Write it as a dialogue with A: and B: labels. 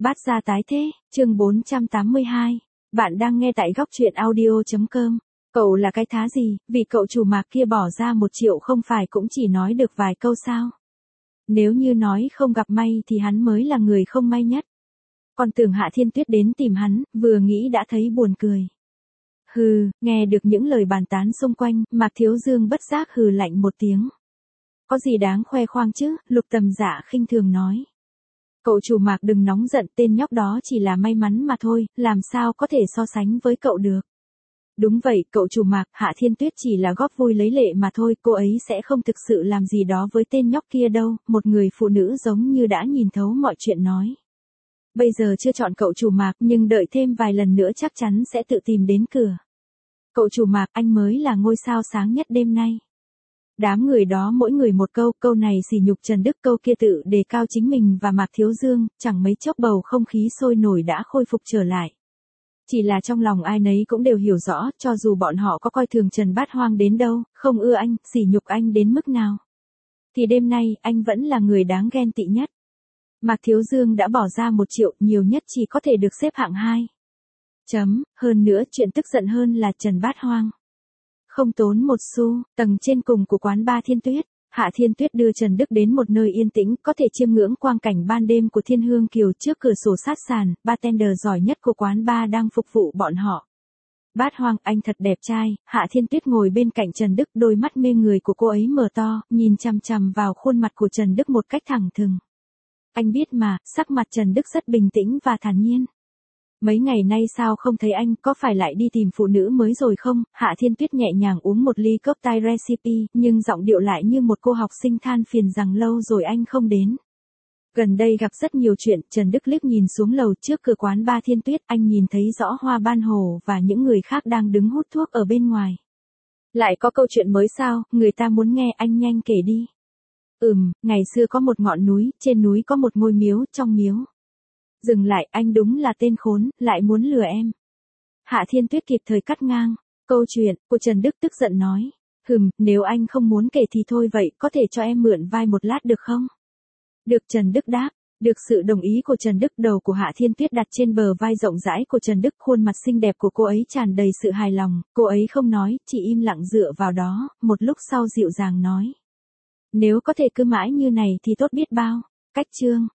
A: Bát gia tái thế, chương 482. Bạn đang nghe tại góc truyện audio.com. Cậu là cái thá gì, vì cậu chủ Mạc kia bỏ ra 1 triệu không phải cũng chỉ nói được vài câu sao? Nếu như nói không gặp may thì hắn mới là người không may nhất. Còn tưởng Hạ Thiên Tuyết đến tìm hắn, vừa nghĩ đã thấy buồn cười. Hừ, nghe được những lời bàn tán xung quanh, Mạc Thiếu Dương bất giác hừ lạnh một tiếng. Có gì đáng khoe khoang chứ, Lục Tầm Dạ khinh thường nói. Cậu chủ Mạc đừng nóng giận, tên nhóc đó chỉ là may mắn mà thôi, làm sao có thể so sánh với cậu được. Đúng vậy, cậu chủ Mạc, Hạ Thiên Tuyết chỉ là góp vui lấy lệ mà thôi, cô ấy sẽ không thực sự làm gì đó với tên nhóc kia đâu, một người phụ nữ giống như đã nhìn thấu mọi chuyện nói. Bây giờ chưa chọn cậu chủ Mạc nhưng đợi thêm vài lần nữa chắc chắn sẽ tự tìm đến cửa. Cậu chủ Mạc, anh mới là ngôi sao sáng nhất đêm nay. Đám người đó mỗi người một câu, câu này sỉ nhục Trần Đức, câu kia tự đề cao chính mình và Mạc Thiếu Dương, chẳng mấy chốc bầu không khí sôi nổi đã khôi phục trở lại. Chỉ là trong lòng ai nấy cũng đều hiểu rõ, cho dù bọn họ có coi thường Trần Bát Hoang đến đâu, không ưa anh, sỉ nhục anh đến mức nào, thì đêm nay anh vẫn là người đáng ghen tị nhất. Mạc Thiếu Dương đã bỏ ra 1 triệu, nhiều nhất chỉ có thể được xếp hạng 2. Hơn nữa chuyện tức giận hơn là Trần Bát Hoang không tốn 1 xu, tầng trên cùng của quán bar Thiên Tuyết, Hạ Thiên Tuyết đưa Trần Đức đến một nơi yên tĩnh, có thể chiêm ngưỡng quang cảnh ban đêm của Thiên Hương Kiều. Trước cửa sổ sát sàn, bartender giỏi nhất của quán bar đang phục vụ bọn họ. Bát Hoang, anh thật đẹp trai. Hạ Thiên Tuyết ngồi bên cạnh Trần Đức, đôi mắt mê người của cô ấy mở to, nhìn chằm chằm vào khuôn mặt của Trần Đức một cách thẳng thừng. Anh biết mà, sắc mặt Trần Đức rất bình tĩnh và thản nhiên. Mấy ngày nay sao không thấy anh, có phải lại đi tìm phụ nữ mới rồi không? Hạ Thiên Tuyết nhẹ nhàng uống một ly cocktail recipe, nhưng giọng điệu lại như một cô học sinh than phiền rằng lâu rồi anh không đến. Gần đây gặp rất nhiều chuyện, Trần Đức liếc nhìn xuống lầu trước cửa quán bar Thiên Tuyết, anh nhìn thấy rõ Hoa Ban Hồ và những người khác đang đứng hút thuốc ở bên ngoài. Lại có câu chuyện mới sao, người ta muốn nghe, anh nhanh kể đi. Ngày xưa có một ngọn núi, trên núi có một ngôi miếu, trong miếu. Dừng lại, anh đúng là tên khốn, lại muốn lừa em. Hạ Thiên Tuyết kịp thời cắt ngang câu chuyện của Trần Đức, tức giận nói. Nếu anh không muốn kể thì thôi vậy, có thể cho em mượn vai một lát được không? Được, Trần Đức đáp. Được sự đồng ý của Trần Đức, đầu của Hạ Thiên Tuyết đặt trên bờ vai rộng rãi của Trần Đức, khuôn mặt xinh đẹp của cô ấy tràn đầy sự hài lòng, cô ấy không nói, chỉ im lặng dựa vào đó, một lúc sau dịu dàng nói. Nếu có thể cứ mãi như này thì tốt biết bao. Cách chương